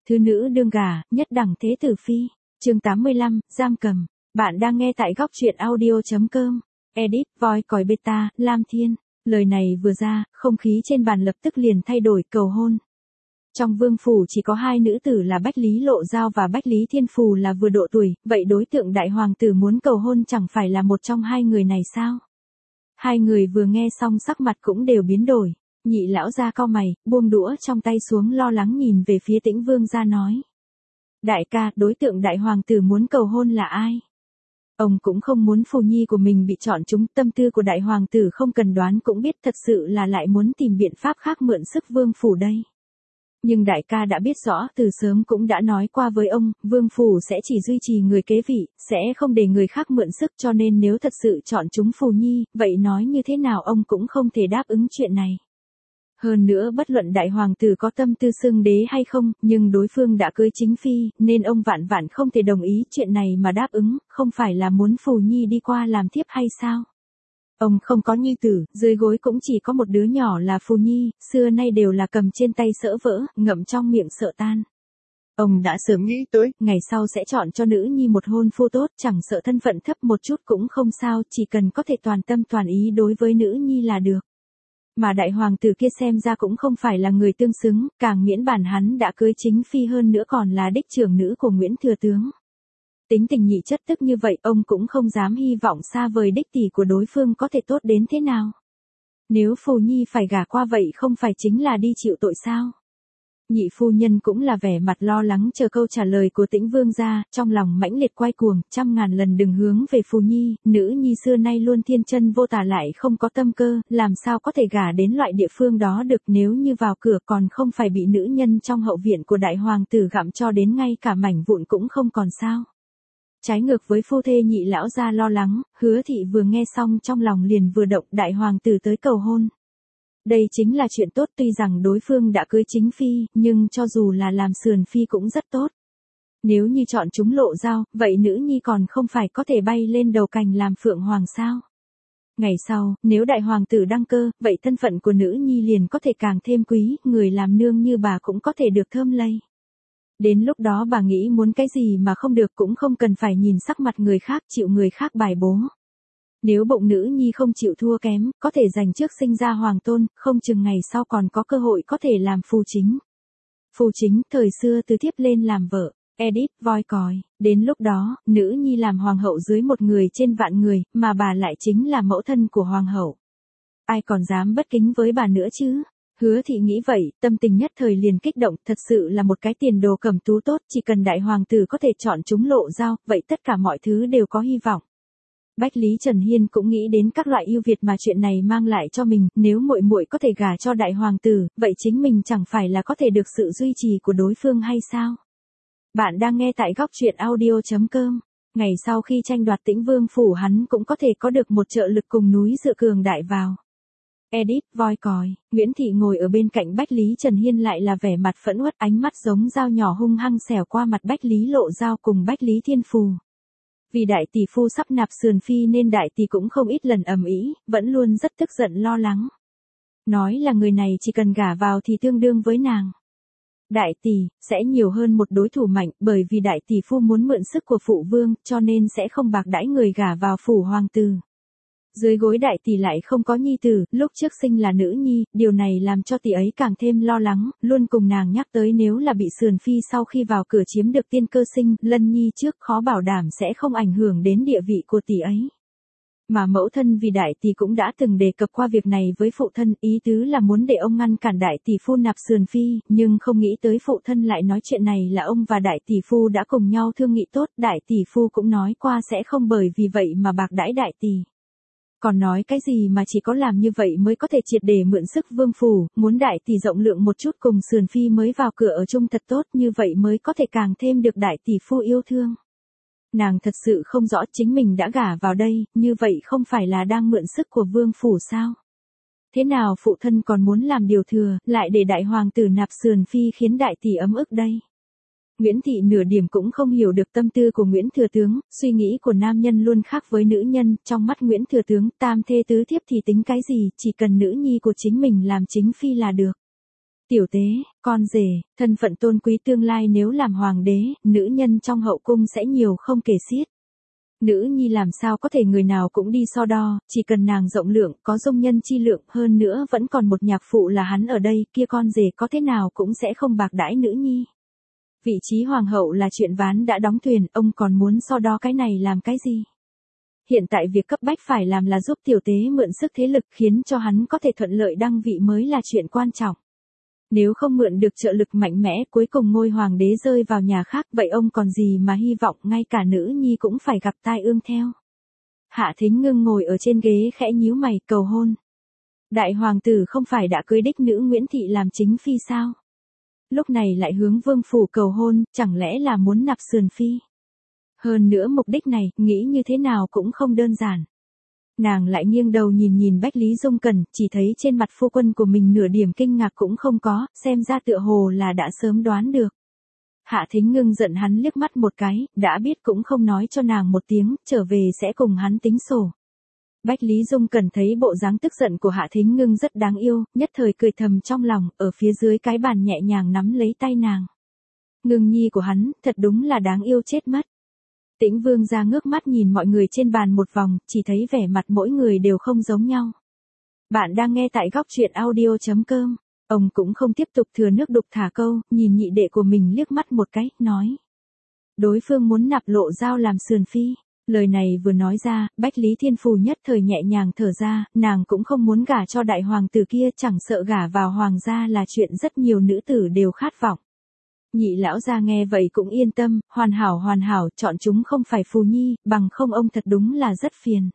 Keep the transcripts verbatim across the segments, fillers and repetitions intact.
Thứ nữ đương gả, nhất đẳng thế tử phi. Chương tám mươi lăm, giam cầm. Bạn đang nghe tại góc truyện audio chấm com. Edit, voi còi beta, Lam Thiên. Lời này vừa ra, không khí trên bàn lập tức liền thay đổi, cầu hôn. Trong vương phủ chỉ có hai nữ tử là Bách Lý Lộ Giao và Bách Lý Thiên Phù là vừa độ tuổi, vậy đối tượng đại hoàng tử muốn cầu hôn chẳng phải là một trong hai người này sao? Hai người vừa nghe xong sắc mặt cũng đều biến đổi. Nhị lão gia cau mày, buông đũa trong tay xuống, lo lắng nhìn về phía Tĩnh Vương gia nói. Đại ca, đối tượng đại hoàng tử muốn cầu hôn là ai? Ông cũng không muốn phù nhi của mình bị chọn trúng, tâm tư của đại hoàng tử không cần đoán cũng biết thật sự là lại muốn tìm biện pháp khác mượn sức vương phủ đây. Nhưng đại ca đã biết rõ, từ sớm cũng đã nói qua với ông, vương phủ sẽ chỉ duy trì người kế vị, sẽ không để người khác mượn sức, cho nên nếu thật sự chọn chúng phù nhi, vậy nói như thế nào ông cũng không thể đáp ứng chuyện này. Hơn nữa bất luận đại hoàng tử có tâm tư xưng đế hay không, nhưng đối phương đã cưới chính phi, nên ông vạn vạn không thể đồng ý chuyện này mà đáp ứng, không phải là muốn phù nhi đi qua làm thiếp hay sao? Ông không có nhi tử, dưới gối cũng chỉ có một đứa nhỏ là phù nhi, xưa nay đều là cầm trên tay sỡ vỡ, ngậm trong miệng sợ tan. Ông đã sớm nghĩ tới, ngày sau sẽ chọn cho nữ nhi một hôn phu tốt, chẳng sợ thân phận thấp một chút cũng không sao, chỉ cần có thể toàn tâm toàn ý đối với nữ nhi là được. Mà đại hoàng tử kia xem ra cũng không phải là người tương xứng, càng miễn bản hắn đã cưới chính phi, hơn nữa còn là đích trưởng nữ của Nguyễn Thừa Tướng. Tính tình nhị chất tức như vậy, ông cũng không dám hy vọng xa vời đích tỷ của đối phương có thể tốt đến thế nào. Nếu phù nhi phải gả qua vậy không phải chính là đi chịu tội sao? Nhị phu nhân cũng là vẻ mặt lo lắng chờ câu trả lời của Tĩnh Vương gia, trong lòng mãnh liệt quay cuồng, trăm ngàn lần đừng hướng về phù nhi, nữ nhi xưa nay luôn thiên chân vô tà lại không có tâm cơ, làm sao có thể gả đến loại địa phương đó được, nếu như vào cửa còn không phải bị nữ nhân trong hậu viện của đại hoàng tử gặm cho đến ngay cả mảnh vụn cũng không còn sao. Trái ngược với phu thê nhị lão gia lo lắng, Hứa thị vừa nghe xong trong lòng liền vừa động, đại hoàng tử tới cầu hôn. Đây chính là chuyện tốt, tuy rằng đối phương đã cưới chính phi, nhưng cho dù là làm sườn phi cũng rất tốt. Nếu như chọn chúng Lộ Giao, vậy nữ nhi còn không phải có thể bay lên đầu cành làm phượng hoàng sao? Ngày sau, nếu đại hoàng tử đăng cơ, vậy thân phận của nữ nhi liền có thể càng thêm quý, người làm nương như bà cũng có thể được thơm lây. Đến lúc đó bà nghĩ muốn cái gì mà không được cũng không cần phải nhìn sắc mặt người khác, chịu người khác bài bố. Nếu bụng nữ nhi không chịu thua kém, có thể giành trước sinh ra hoàng tôn, không chừng ngày sau còn có cơ hội có thể làm phù chính. Phù chính, thời xưa từ thiếp lên làm vợ. Edit, voi còi. Đến lúc đó, nữ nhi làm hoàng hậu dưới một người trên vạn người, mà bà lại chính là mẫu thân của hoàng hậu. Ai còn dám bất kính với bà nữa chứ? Hứa thị nghĩ vậy, tâm tình nhất thời liền kích động, thật sự là một cái tiền đồ cẩm tú tốt, chỉ cần đại hoàng tử có thể chọn chúng Lộ Giao, vậy tất cả mọi thứ đều có hy vọng. Bách Lý Trần Hiên cũng nghĩ đến các loại ưu việt mà chuyện này mang lại cho mình, nếu muội muội có thể gả cho đại hoàng tử, vậy chính mình chẳng phải là có thể được sự duy trì của đối phương hay sao? Bạn đang nghe tại góc truyện audio chấm com. Ngày sau khi tranh đoạt Tĩnh Vương phủ, hắn cũng có thể có được một trợ lực cùng núi dựa cường đại vào. Edit, voi còi. Nguyễn Thị ngồi ở bên cạnh Bách Lý Trần Hiên lại là vẻ mặt phẫn uất, ánh mắt giống dao nhỏ hung hăng xẻo qua mặt Bách Lý Lộ Giao cùng Bách Lý Thiên Phù. Vì đại tỷ phu sắp nạp sườn phi nên đại tỷ cũng không ít lần ầm ĩ, vẫn luôn rất tức giận lo lắng. Nói là người này chỉ cần gả vào thì tương đương với nàng. Đại tỷ, sẽ nhiều hơn một đối thủ mạnh, bởi vì đại tỷ phu muốn mượn sức của phụ vương, cho nên sẽ không bạc đãi người gả vào phủ hoàng tử. Dưới gối đại tỷ lại không có nhi tử, lúc trước sinh là nữ nhi, điều này làm cho tỷ ấy càng thêm lo lắng, luôn cùng nàng nhắc tới nếu là bị sườn phi sau khi vào cửa chiếm được tiên cơ sinh, lân nhi trước, khó bảo đảm sẽ không ảnh hưởng đến địa vị của tỷ ấy. Mà mẫu thân vì đại tỷ cũng đã từng đề cập qua việc này với phụ thân, ý tứ là muốn để ông ngăn cản đại tỷ phu nạp sườn phi, nhưng không nghĩ tới phụ thân lại nói chuyện này là ông và đại tỷ phu đã cùng nhau thương nghị tốt, đại tỷ phu cũng nói qua sẽ không bởi vì vậy mà bạc đãi đại tỷ. Còn nói cái gì mà chỉ có làm như vậy mới có thể triệt để mượn sức vương phủ, muốn đại tỷ rộng lượng một chút cùng sườn phi mới vào cửa ở chung thật tốt, như vậy mới có thể càng thêm được đại tỷ phu yêu thương. Nàng thật sự không rõ chính mình đã gả vào đây, như vậy không phải là đang mượn sức của vương phủ sao? Thế nào phụ thân còn muốn làm điều thừa, lại để đại hoàng tử nạp sườn phi khiến đại tỷ ấm ức đây? Nguyễn Thị nửa điểm cũng không hiểu được tâm tư của Nguyễn Thừa Tướng, suy nghĩ của nam nhân luôn khác với nữ nhân, trong mắt Nguyễn Thừa Tướng, tam thê tứ thiếp thì tính cái gì, chỉ cần nữ nhi của chính mình làm chính phi là được. Tiểu tế, con rể, thân phận tôn quý tương lai nếu làm hoàng đế, nữ nhân trong hậu cung sẽ nhiều không kể xiết. Nữ nhi làm sao có thể người nào cũng đi so đo, chỉ cần nàng rộng lượng, có dung nhân chi lượng, hơn nữa vẫn còn một nhạc phụ là hắn ở đây, kia con rể có thế nào cũng sẽ không bạc đãi nữ nhi. Vị trí hoàng hậu là chuyện ván đã đóng thuyền, ông còn muốn so đo cái này làm cái gì? Hiện tại việc cấp bách phải làm là giúp tiểu tế mượn sức thế lực khiến cho hắn có thể thuận lợi đăng vị mới là chuyện quan trọng. Nếu không mượn được trợ lực mạnh mẽ cuối cùng ngôi hoàng đế rơi vào nhà khác vậy ông còn gì mà hy vọng ngay cả nữ nhi cũng phải gặp tai ương theo. Hạ Thính Ngưng ngồi ở trên ghế khẽ nhíu mày cầu hôn. Đại hoàng tử không phải đã cưới đích nữ Nguyễn Thị làm chính phi sao? Lúc này lại hướng vương phủ cầu hôn, chẳng lẽ là muốn nạp sườn phi? Hơn nữa mục đích này, nghĩ như thế nào cũng không đơn giản. Nàng lại nghiêng đầu nhìn nhìn Bách Lý Dung Cẩn, chỉ thấy trên mặt phu quân của mình nửa điểm kinh ngạc cũng không có, xem ra tựa hồ là đã sớm đoán được. Hạ Thính Ngưng giận hắn liếc mắt một cái, đã biết cũng không nói cho nàng một tiếng, trở về sẽ cùng hắn tính sổ. Bách Lý Dung Cẩn thấy bộ dáng tức giận của Hạ Thính Ngưng rất đáng yêu, nhất thời cười thầm trong lòng, ở phía dưới cái bàn nhẹ nhàng nắm lấy tay nàng. Ngưng nhi của hắn, thật đúng là đáng yêu chết mất. Tĩnh Vương ra ngước mắt nhìn mọi người trên bàn một vòng, chỉ thấy vẻ mặt mỗi người đều không giống nhau. Bạn đang nghe tại góc truyện audio chấm com. Ông cũng không tiếp tục thừa nước đục thả câu, nhìn nhị đệ của mình liếc mắt một cái, nói. Đối phương muốn nạp Lộ Giao làm sườn phi. Lời này vừa nói ra, Bách Lý Thiên Phù nhất thời nhẹ nhàng thở ra, nàng cũng không muốn gả cho đại hoàng tử kia, chẳng sợ gả vào hoàng gia là chuyện rất nhiều nữ tử đều khát vọng. Nhị lão gia nghe vậy cũng yên tâm, hoàn hảo hoàn hảo, chọn chúng không phải Phù Nhi, bằng không ông thật đúng là rất phiền.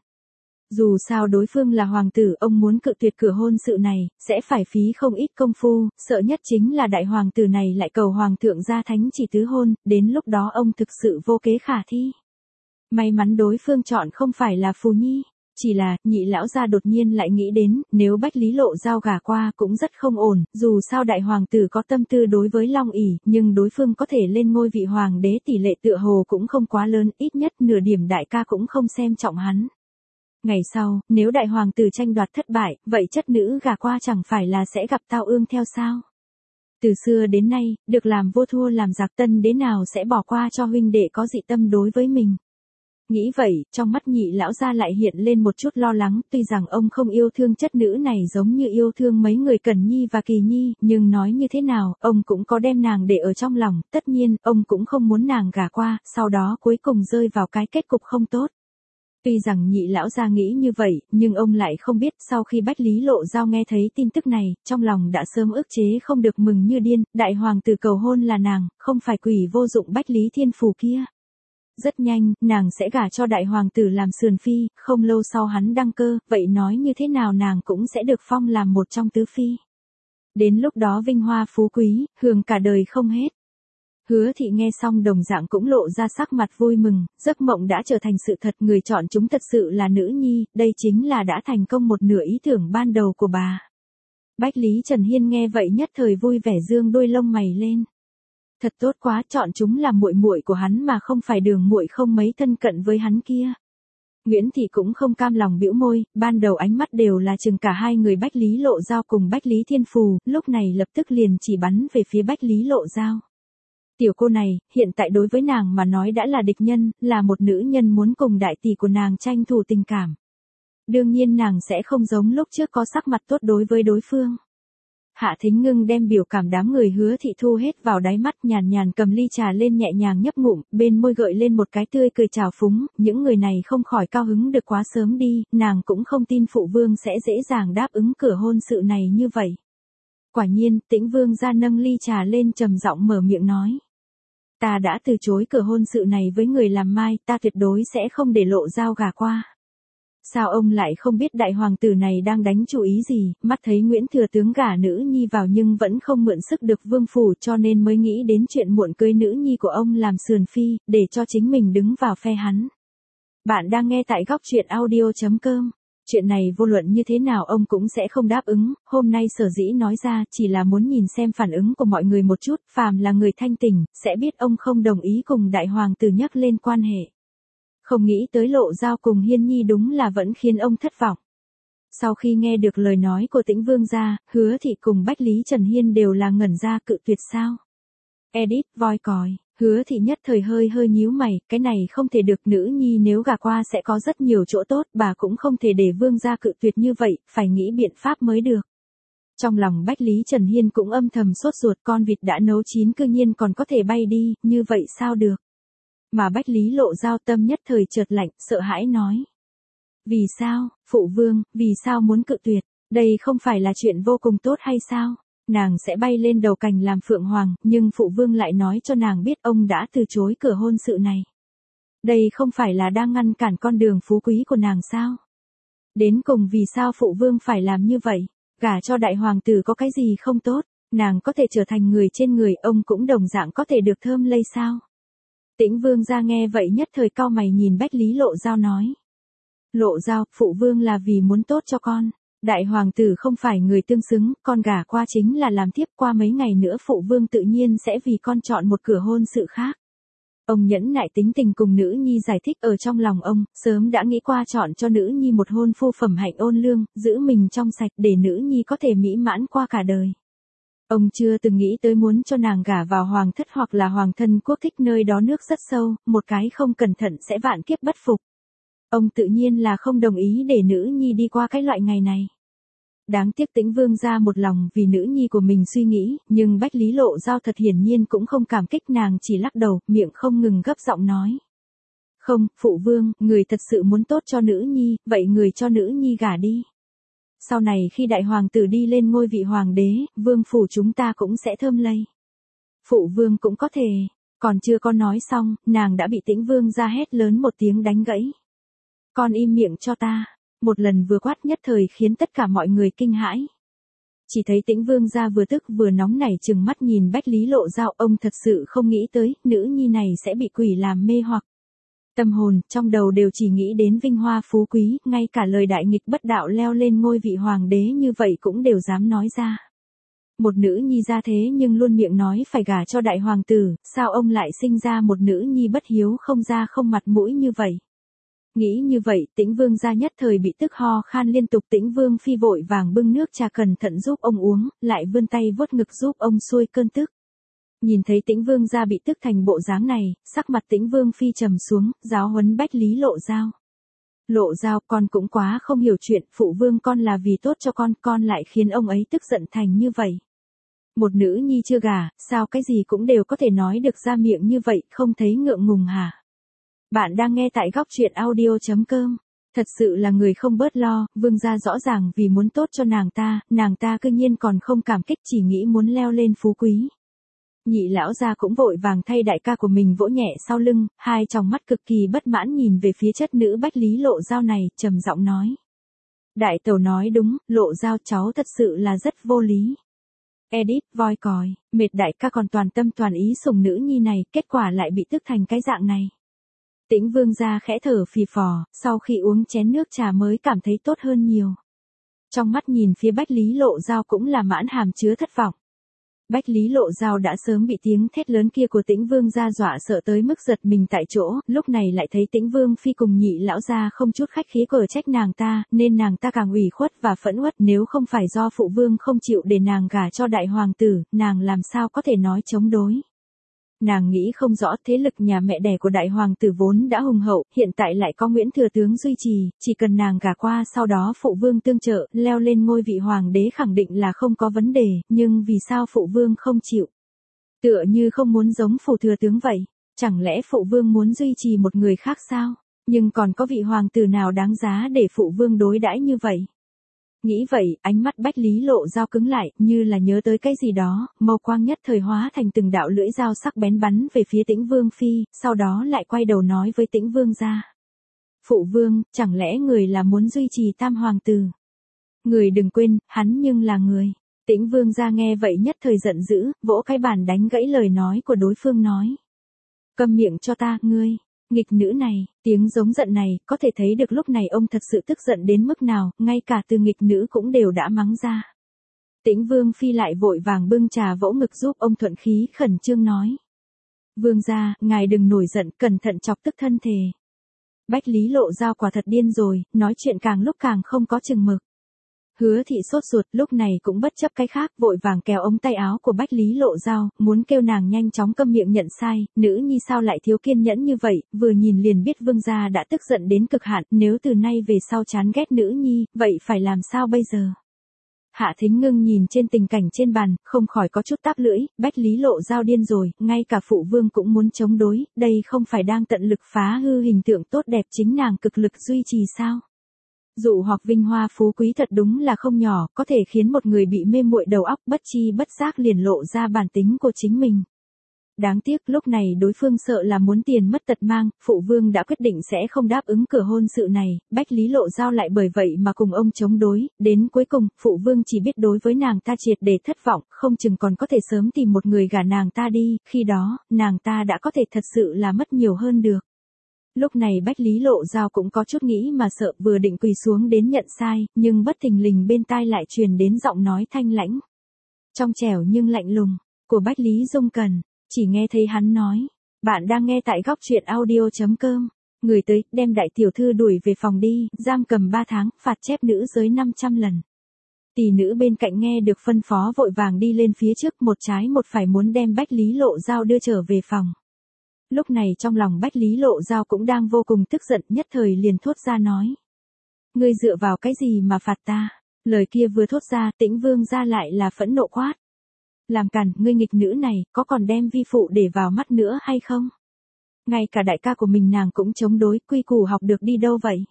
Dù sao đối phương là hoàng tử, ông muốn cự tuyệt cửa hôn sự này, sẽ phải phí không ít công phu, sợ nhất chính là đại hoàng tử này lại cầu hoàng thượng gia thánh chỉ tứ hôn, đến lúc đó ông thực sự vô kế khả thi. May mắn đối phương chọn không phải là Phù Nhi. Chỉ là, nhị lão gia đột nhiên lại nghĩ đến, nếu Bách Lý Lộ Giao gả qua cũng rất không ổn, dù sao đại hoàng tử có tâm tư đối với Long ỷ, nhưng đối phương có thể lên ngôi vị hoàng đế tỷ lệ tựa hồ cũng không quá lớn, ít nhất nửa điểm đại ca cũng không xem trọng hắn. Ngày sau, nếu đại hoàng tử tranh đoạt thất bại, vậy chất nữ gả qua chẳng phải là sẽ gặp tao ương theo sao? Từ xưa đến nay, được làm vua thua làm giặc, tân đế nào sẽ bỏ qua cho huynh đệ có dị tâm đối với mình. Nghĩ vậy, trong mắt nhị lão gia lại hiện lên một chút lo lắng, tuy rằng ông không yêu thương chất nữ này giống như yêu thương mấy người Cẩn Nhi và Kỳ Nhi, nhưng nói như thế nào, ông cũng có đem nàng để ở trong lòng, tất nhiên, ông cũng không muốn nàng gả qua, sau đó cuối cùng rơi vào cái kết cục không tốt. Tuy rằng nhị lão gia nghĩ như vậy, nhưng ông lại không biết sau khi Bách Lý Lộ Giao nghe thấy tin tức này, trong lòng đã sớm ức chế không được mừng như điên, đại hoàng tử cầu hôn là nàng, không phải quỷ vô dụng Bách Lý Thiên Phù kia. Rất nhanh, nàng sẽ gả cho đại hoàng tử làm sườn phi, không lâu sau hắn đăng cơ, vậy nói như thế nào nàng cũng sẽ được phong làm một trong tứ phi. Đến lúc đó vinh hoa phú quý, hưởng cả đời không hết. Hứa Thị nghe xong đồng dạng cũng lộ ra sắc mặt vui mừng, giấc mộng đã trở thành sự thật, người chọn chúng thật sự là nữ nhi, đây chính là đã thành công một nửa ý tưởng ban đầu của bà. Bách Lý Trần Hiên nghe vậy nhất thời vui vẻ dương đôi lông mày lên. Thật tốt quá, chọn chúng là muội muội của hắn mà không phải Đường muội không mấy thân cận với hắn kia. Nguyễn Thị cũng không cam lòng bĩu môi, ban đầu ánh mắt đều là chừng cả hai người Bách Lý Lộ Giao cùng Bách Lý Thiên Phù, lúc này lập tức liền chỉ bắn về phía Bách Lý Lộ Giao. Tiểu cô này, hiện tại đối với nàng mà nói đã là địch nhân, là một nữ nhân muốn cùng đại tỷ của nàng tranh thủ tình cảm. Đương nhiên nàng sẽ không giống lúc trước có sắc mặt tốt đối với đối phương. Hạ Thính Ngưng đem biểu cảm đám người Hứa Thị thu hết vào đáy mắt, nhàn nhàn cầm ly trà lên nhẹ nhàng nhấp ngụm, bên môi gợi lên một cái tươi cười trào phúng, những người này không khỏi cao hứng được quá sớm đi, nàng cũng không tin phụ vương sẽ dễ dàng đáp ứng cửa hôn sự này như vậy. Quả nhiên, Tĩnh Vương ra nâng ly trà lên trầm giọng mở miệng nói. Ta đã từ chối cửa hôn sự này với người làm mai, ta tuyệt đối sẽ không để Lộ Giao gả qua. Sao ông lại không biết đại hoàng tử này đang đánh chủ ý gì, mắt thấy Nguyễn thừa tướng gả nữ nhi vào nhưng vẫn không mượn sức được vương phủ cho nên mới nghĩ đến chuyện muộn cưới nữ nhi của ông làm sườn phi, để cho chính mình đứng vào phe hắn. Bạn đang nghe tại góc truyện audio chấm com. Chuyện này vô luận như thế nào ông cũng sẽ không đáp ứng, hôm nay sở dĩ nói ra chỉ là muốn nhìn xem phản ứng của mọi người một chút, phàm là người thanh tỉnh, sẽ biết ông không đồng ý cùng đại hoàng tử nhắc lên quan hệ. Không nghĩ tới Lộ Giao cùng Hiên Nhi đúng là vẫn khiến ông thất vọng. Sau khi nghe được lời nói của Tĩnh Vương gia, Hứa Thị cùng Bách Lý Trần Hiên đều là ngẩn ra, cự tuyệt sao? Edit, voi còi, Hứa Thị nhất thời hơi hơi nhíu mày, cái này không thể được, nữ nhi nếu gả qua sẽ có rất nhiều chỗ tốt, bà cũng không thể để Vương gia cự tuyệt như vậy, phải nghĩ biện pháp mới được. Trong lòng Bách Lý Trần Hiên cũng âm thầm sốt ruột, con vịt đã nấu chín cư nhiên còn có thể bay đi, như vậy sao được? Mà Bách Lý Lộ Giao tâm nhất thời chợt lạnh, sợ hãi nói. Vì sao, phụ vương, vì sao muốn cự tuyệt, đây không phải là chuyện vô cùng tốt hay sao? Nàng sẽ bay lên đầu cành làm phượng hoàng, nhưng phụ vương lại nói cho nàng biết ông đã từ chối cửa hôn sự này. Đây không phải là đang ngăn cản con đường phú quý của nàng sao? Đến cùng vì sao phụ vương phải làm như vậy? Gả cho đại hoàng tử có cái gì không tốt? Nàng có thể trở thành người trên người, ông cũng đồng dạng có thể được thơm lây sao? Tĩnh Vương gia nghe vậy nhất thời cau mày nhìn Bách Lý Lộ Giao nói. Lộ Giao, phụ vương là vì muốn tốt cho con. Đại hoàng tử không phải người tương xứng, con gả qua chính là làm tiếp, qua mấy ngày nữa phụ vương tự nhiên sẽ vì con chọn một cửa hôn sự khác. Ông nhẫn nại tính tình cùng nữ nhi giải thích, ở trong lòng ông, sớm đã nghĩ qua chọn cho nữ nhi một hôn phu phẩm hạnh ôn lương, giữ mình trong sạch để nữ nhi có thể mỹ mãn qua cả đời. Ông chưa từng nghĩ tới muốn cho nàng gả vào hoàng thất hoặc là hoàng thân quốc thích, nơi đó nước rất sâu, một cái không cẩn thận sẽ vạn kiếp bất phục. Ông tự nhiên là không đồng ý để nữ nhi đi qua cái loại ngày này. Đáng tiếc Tĩnh Vương gia một lòng vì nữ nhi của mình suy nghĩ, nhưng Bách Lý Lộ Giao thật hiển nhiên cũng không cảm kích, nàng chỉ lắc đầu, miệng không ngừng gấp giọng nói. Không, phụ vương, người thật sự muốn tốt cho nữ nhi, vậy người cho nữ nhi gả đi. Sau này khi đại hoàng tử đi lên ngôi vị hoàng đế, vương phủ chúng ta cũng sẽ thơm lây. Phụ vương cũng có thể, còn chưa có nói xong, nàng đã bị Tĩnh Vương gia hét lớn một tiếng đánh gãy. Con im miệng cho ta. Một lần vừa quát nhất thời khiến tất cả mọi người kinh hãi. Chỉ thấy Tĩnh Vương gia vừa tức vừa nóng nảy trừng mắt nhìn Bách Lý Lộ Giao, ông thật sự không nghĩ tới, nữ nhi này sẽ bị quỷ làm mê hoặc. Tâm hồn, trong đầu đều chỉ nghĩ đến vinh hoa phú quý, ngay cả lời đại nghịch bất đạo leo lên ngôi vị hoàng đế như vậy cũng đều dám nói ra. Một nữ nhi ra thế nhưng luôn miệng nói phải gả cho đại hoàng tử, sao ông lại sinh ra một nữ nhi bất hiếu không da không mặt mũi như vậy? Nghĩ như vậy, Tĩnh Vương gia nhất thời bị tức ho khan liên tục. Tĩnh Vương phi vội vàng bưng nước trà cẩn thận giúp ông uống, lại vươn tay vuốt ngực giúp ông xuôi cơn tức. Nhìn thấy Tĩnh Vương gia bị tức thành bộ dáng này, sắc mặt Tĩnh Vương phi trầm xuống, giáo huấn Bách Lý Lộ Giao. Lộ Giao, con cũng quá không hiểu chuyện, phụ vương con là vì tốt cho con, con lại khiến ông ấy tức giận thành như vậy. Một nữ nhi chưa gả, sao cái gì cũng đều có thể nói được ra miệng như vậy, không thấy ngượng ngùng hả? Bạn đang nghe tại góc truyện audio chấm com. Thật sự là người không bớt lo, vương gia rõ ràng vì muốn tốt cho nàng ta, nàng ta cư nhiên còn không cảm kích, chỉ nghĩ muốn leo lên phú quý. Nhị lão gia cũng vội vàng thay đại ca của mình vỗ nhẹ sau lưng, hai tròng mắt cực kỳ bất mãn nhìn về phía chất nữ Bách Lý Lộ Giao này, trầm giọng nói. Đại tẩu nói đúng, Lộ Giao cháu thật sự là rất vô lý. Edit, voi còi, mệt đại ca còn toàn tâm toàn ý sủng nữ nhi này, kết quả lại bị tức thành cái dạng này. Tĩnh Vương gia khẽ thở phì phò, sau khi uống chén nước trà mới cảm thấy tốt hơn nhiều. Trong mắt nhìn phía Bách Lý Lộ Giao cũng là mãn hàm chứa thất vọng. Bách Lý Lộ Giao đã sớm bị tiếng thét lớn kia của Tĩnh Vương gia dọa sợ tới mức giật mình tại chỗ, lúc này lại thấy Tĩnh Vương phi cùng nhị lão gia không chút khách khí cở trách nàng ta, nên nàng ta càng ủy khuất và phẫn uất, nếu không phải do phụ vương không chịu để nàng gả cho đại hoàng tử, nàng làm sao có thể nói chống đối. Nàng nghĩ không rõ thế lực nhà mẹ đẻ của đại hoàng tử vốn đã hùng hậu, hiện tại lại có Nguyễn Thừa Tướng duy trì, chỉ cần nàng gả qua sau đó phụ vương tương trợ, leo lên ngôi vị hoàng đế khẳng định là không có vấn đề, nhưng vì sao phụ vương không chịu? Tựa như không muốn giống phụ thừa tướng vậy, chẳng lẽ phụ vương muốn duy trì một người khác sao? Nhưng còn có vị hoàng tử nào đáng giá để phụ vương đối đãi như vậy? Nghĩ vậy, ánh mắt Bách Lý Lộ Giao cứng lại, như là nhớ tới cái gì đó, mâu quang nhất thời hóa thành từng đạo lưỡi dao sắc bén bắn về phía Tĩnh Vương phi, sau đó lại quay đầu nói với Tĩnh Vương gia. Phụ vương, chẳng lẽ người là muốn duy trì tam hoàng tử? Người đừng quên, hắn nhưng là người. Tĩnh Vương gia nghe vậy nhất thời giận dữ, vỗ cái bàn đánh gãy lời nói của đối phương nói. Câm miệng cho ta, ngươi. Nghịch nữ này, tiếng giống giận này, có thể thấy được lúc này ông thật sự tức giận đến mức nào, ngay cả từ nghịch nữ cũng đều đã mắng ra. Tĩnh Vương phi lại vội vàng bưng trà vỗ ngực giúp ông thuận khí khẩn trương nói. Vương gia, ngài đừng nổi giận, cẩn thận chọc tức thân thể. Bách Lý Lộ Giao quả thật điên rồi, nói chuyện càng lúc càng không có chừng mực. Hứa thị sốt ruột, lúc này cũng bất chấp cái khác, vội vàng kéo ống tay áo của Bách Lý Lộ Dao, muốn kêu nàng nhanh chóng câm miệng nhận sai, nữ nhi sao lại thiếu kiên nhẫn như vậy, vừa nhìn liền biết vương gia đã tức giận đến cực hạn, nếu từ nay về sau chán ghét nữ nhi, vậy phải làm sao bây giờ? Hạ Thính Ngưng nhìn trên tình cảnh trên bàn, không khỏi có chút táp lưỡi, Bách Lý Lộ Dao điên rồi, ngay cả phụ vương cũng muốn chống đối, đây không phải đang tận lực phá hư hình tượng tốt đẹp chính nàng cực lực duy trì sao? Dụ hoặc vinh hoa phú quý thật đúng là không nhỏ, có thể khiến một người bị mê muội đầu óc bất chi bất giác liền lộ ra bản tính của chính mình. Đáng tiếc lúc này đối phương sợ là muốn tiền mất tật mang, phụ vương đã quyết định sẽ không đáp ứng cửa hôn sự này, Bách Lý Lộ Dao lại bởi vậy mà cùng ông chống đối, đến cuối cùng, phụ vương chỉ biết đối với nàng ta triệt để thất vọng, không chừng còn có thể sớm tìm một người gả nàng ta đi, khi đó, nàng ta đã có thể thật sự là mất nhiều hơn được. Lúc này Bách Lý Lộ Dao cũng có chút nghĩ mà sợ, vừa định quỳ xuống đến nhận sai, nhưng bất thình lình bên tai lại truyền đến giọng nói thanh lãnh, trong trẻo nhưng lạnh lùng, của Bách Lý Dung Cần. Chỉ nghe thấy hắn nói, bạn đang nghe tại góc truyện audio.com, người tới, đem đại tiểu thư đuổi về phòng đi, giam cầm ba tháng, phạt chép nữ giới năm trăm lần. Tỷ nữ bên cạnh nghe được phân phó vội vàng đi lên phía trước, một trái một phải muốn đem Bách Lý Lộ Dao đưa trở về phòng. Lúc này trong lòng Bách Lý Lộ Dao cũng đang vô cùng tức giận, nhất thời liền thốt ra nói. Ngươi dựa vào cái gì mà phạt ta? Lời kia vừa thốt ra, Tĩnh Vương gia lại là phẫn nộ quát. Làm càn, ngươi nghịch nữ này, có còn đem vi phụ để vào mắt nữa hay không? Ngay cả đại ca của mình nàng cũng chống đối, quy củ học được đi đâu vậy?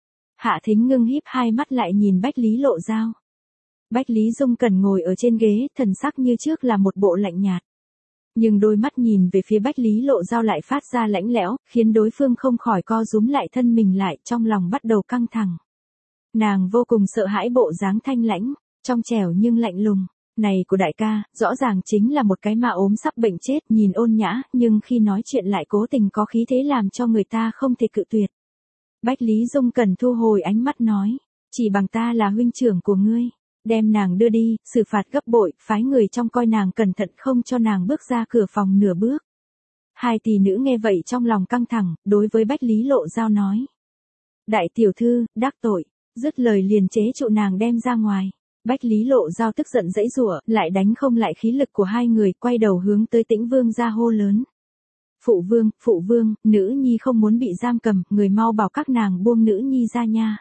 Hạ Thính Ngưng híp hai mắt lại nhìn Bách Lý Lộ Dao. Bách Lý Dung Cần ngồi ở trên ghế, thần sắc như trước là một bộ lạnh nhạt. Nhưng đôi mắt nhìn về phía Bách Lý Lộ Dao lại phát ra lãnh lẽo, khiến đối phương không khỏi co rúm lại thân mình lại, trong lòng bắt đầu căng thẳng. Nàng vô cùng sợ hãi bộ dáng thanh lãnh, trong trẻo nhưng lạnh lùng này của đại ca, rõ ràng chính là một cái ma ốm sắp bệnh chết, nhìn ôn nhã, nhưng khi nói chuyện lại cố tình có khí thế làm cho người ta không thể cự tuyệt. Bách Lý Dung Cần thu hồi ánh mắt nói, chỉ bằng ta là huynh trưởng của ngươi, đem nàng đưa đi, xử phạt gấp bội, phái người trong coi nàng cẩn thận không cho nàng bước ra cửa phòng nửa bước. Hai tỷ nữ nghe vậy trong lòng căng thẳng, đối với Bách Lý Lộ Dao nói. Đại tiểu thư, đắc tội, dứt lời liền chế trụ nàng đem ra ngoài. Bách Lý Lộ Dao tức giận dãy giụa, lại đánh không lại khí lực của hai người, quay đầu hướng tới Tĩnh Vương gia hô lớn. Phụ vương, phụ vương, nữ nhi không muốn bị giam cầm, người mau bảo các nàng buông nữ nhi ra nha.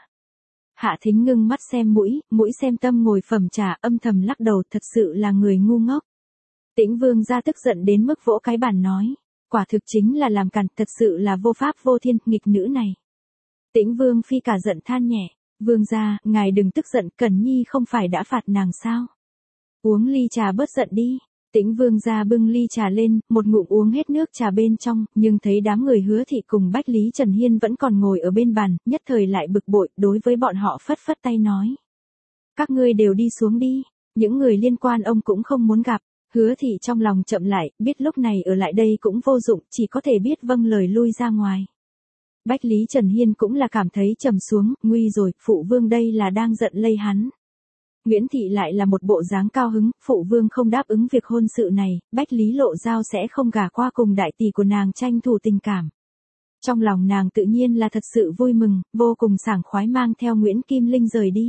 Hạ Thính Ngưng mắt xem mũi, mũi xem tâm ngồi phẩm trà, âm thầm lắc đầu, thật sự là người ngu ngốc. Tĩnh Vương gia tức giận đến mức vỗ cái bàn nói, quả thực chính là làm càn, thật sự là vô pháp vô thiên, nghịch nữ này. Tĩnh Vương phi cả giận than nhẹ. Vương gia, ngài đừng tức giận, Cẩn Nhi không phải đã phạt nàng sao? Uống ly trà bớt giận đi. Tĩnh Vương gia bưng ly trà lên, một ngụm uống hết nước trà bên trong, nhưng thấy đám người Hứa thị cùng Bách Lý Trần Hiên vẫn còn ngồi ở bên bàn, nhất thời lại bực bội, đối với bọn họ phất phất tay nói. Các ngươi đều đi xuống đi, những người liên quan ông cũng không muốn gặp. Hứa thị trong lòng chậm lại, biết lúc này ở lại đây cũng vô dụng, chỉ có thể biết vâng lời lui ra ngoài. Bách Lý Trần Hiên cũng là cảm thấy trầm xuống, nguy rồi, phụ vương đây là đang giận lây hắn. Nguyễn Thị lại là một bộ dáng cao hứng, phụ vương không đáp ứng việc hôn sự này, Bách Lý Lộ Dao sẽ không gả qua cùng đại tỷ của nàng tranh thủ tình cảm. Trong lòng nàng tự nhiên là thật sự vui mừng, vô cùng sảng khoái mang theo Nguyễn Kim Linh rời đi.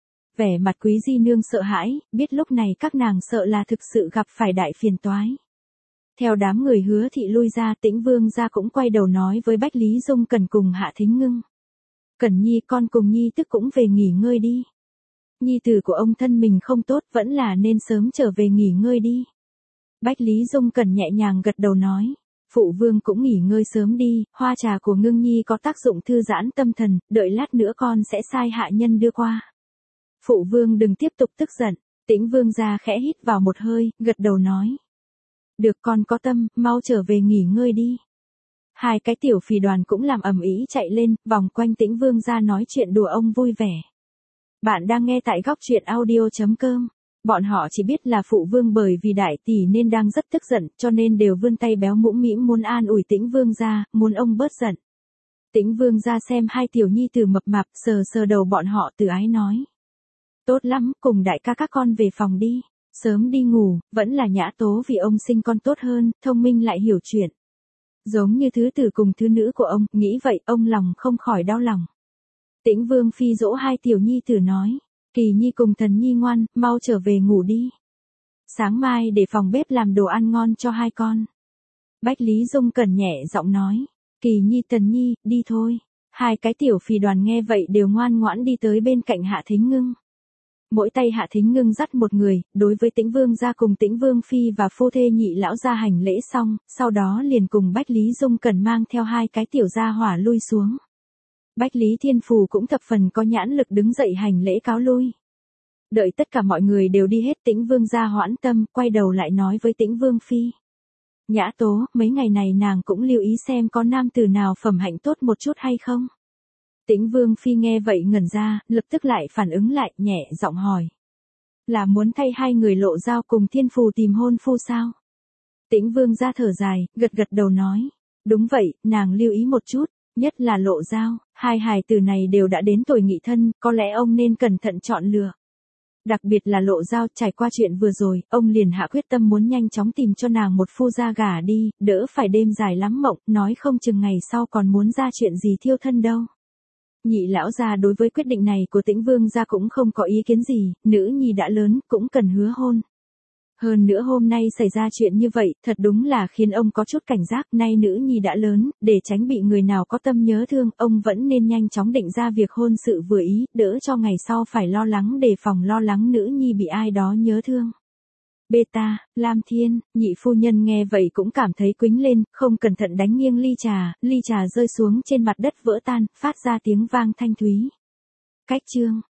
Vẻ mặt Quý Di Nương sợ hãi, biết lúc này các nàng sợ là thực sự gặp phải đại phiền toái. Theo đám người Hứa thị lui ra, Tĩnh Vương gia cũng quay đầu nói với Bách Lý Dung Cần cùng Hạ Thính Ngưng. Cẩn Nhi con cùng Nhi tức cũng về nghỉ ngơi đi. Nhi tử của ông thân mình không tốt, vẫn là nên sớm trở về nghỉ ngơi đi. Bách Lý Dung Cần nhẹ nhàng gật đầu nói. Phụ vương cũng nghỉ ngơi sớm đi, hoa trà của Ngưng Nhi có tác dụng thư giãn tâm thần, đợi lát nữa con sẽ sai hạ nhân đưa qua. Phụ vương đừng tiếp tục tức giận. Tĩnh Vương gia khẽ hít vào một hơi, gật đầu nói. Được, con có tâm, mau trở về nghỉ ngơi đi. Hai cái tiểu phì đoàn cũng làm ầm ĩ chạy lên, vòng quanh Tĩnh Vương gia nói chuyện đùa ông vui vẻ. Bạn đang nghe tại góc truyện audio.com. Bọn họ chỉ biết là phụ vương bởi vì đại tỷ nên đang rất tức giận, cho nên đều vươn tay béo mũm mĩm muốn an ủi Tĩnh Vương gia, muốn ông bớt giận. Tĩnh Vương gia xem hai tiểu nhi tử mập mạp, sờ sờ đầu bọn họ từ ái nói. Tốt lắm, cùng đại ca các con về phòng đi. Sớm đi ngủ, vẫn là Nhã Tố vì ông sinh con tốt hơn, thông minh lại hiểu chuyện. Giống như thứ tử cùng thứ nữ của ông, nghĩ vậy ông lòng không khỏi đau lòng. Tĩnh Vương phi dỗ hai tiểu nhi tử nói. Kỳ Nhi cùng Thần Nhi ngoan, mau trở về ngủ đi. Sáng mai để phòng bếp làm đồ ăn ngon cho hai con. Bách Lý Dung Cẩn nhẹ giọng nói. Kỳ Nhi Thần Nhi, đi thôi. Hai cái tiểu phì đoàn nghe vậy đều ngoan ngoãn đi tới bên cạnh Hạ Thính Ngưng. Mỗi tay Hạ Thính Ngưng dắt một người, đối với Tĩnh Vương gia cùng Tĩnh Vương phi và phu thê nhị lão gia hành lễ xong, sau đó liền cùng Bách Lý Dung Cẩn mang theo hai cái tiểu gia hỏa lui xuống. Bách Lý Thiên Phù cũng thập phần có nhãn lực đứng dậy hành lễ cáo lui. Đợi tất cả mọi người đều đi hết, Tĩnh Vương gia hoãn tâm, quay đầu lại nói với Tĩnh Vương phi. Nhã Tố, mấy ngày này nàng cũng lưu ý xem có nam tử nào phẩm hạnh tốt một chút hay không. Tĩnh Vương phi nghe vậy ngẩn ra, lập tức lại phản ứng lại, nhẹ giọng hỏi. Là muốn thay hai người Lộ Giao cùng Thiên Phù tìm hôn phu sao? Tĩnh Vương gia thở dài, gật gật đầu nói. Đúng vậy, nàng lưu ý một chút, nhất là Lộ Giao, hai hài tử này đều đã đến tuổi nghị thân, có lẽ ông nên cẩn thận chọn lựa. Đặc biệt là Lộ Giao, trải qua chuyện vừa rồi, ông liền hạ quyết tâm muốn nhanh chóng tìm cho nàng một phu gia gả đi, đỡ phải đêm dài lắm mộng, nói không chừng ngày sau còn muốn ra chuyện gì thiêu thân đâu. Nhị lão gia đối với quyết định này của Tĩnh Vương gia cũng không có ý kiến gì, nữ nhi đã lớn, cũng cần hứa hôn. Hơn nữa hôm nay xảy ra chuyện như vậy, thật đúng là khiến ông có chút cảnh giác, nay nữ nhi đã lớn, để tránh bị người nào có tâm nhớ thương, ông vẫn nên nhanh chóng định ra việc hôn sự vừa ý, đỡ cho ngày sau phải lo lắng đề phòng lo lắng nữ nhi bị ai đó nhớ thương. Beta, Lam Thiên, nhị phu nhân nghe vậy cũng cảm thấy quĩnh lên, không cẩn thận đánh nghiêng ly trà, ly trà rơi xuống trên mặt đất vỡ tan, phát ra tiếng vang thanh thúy. Cách chương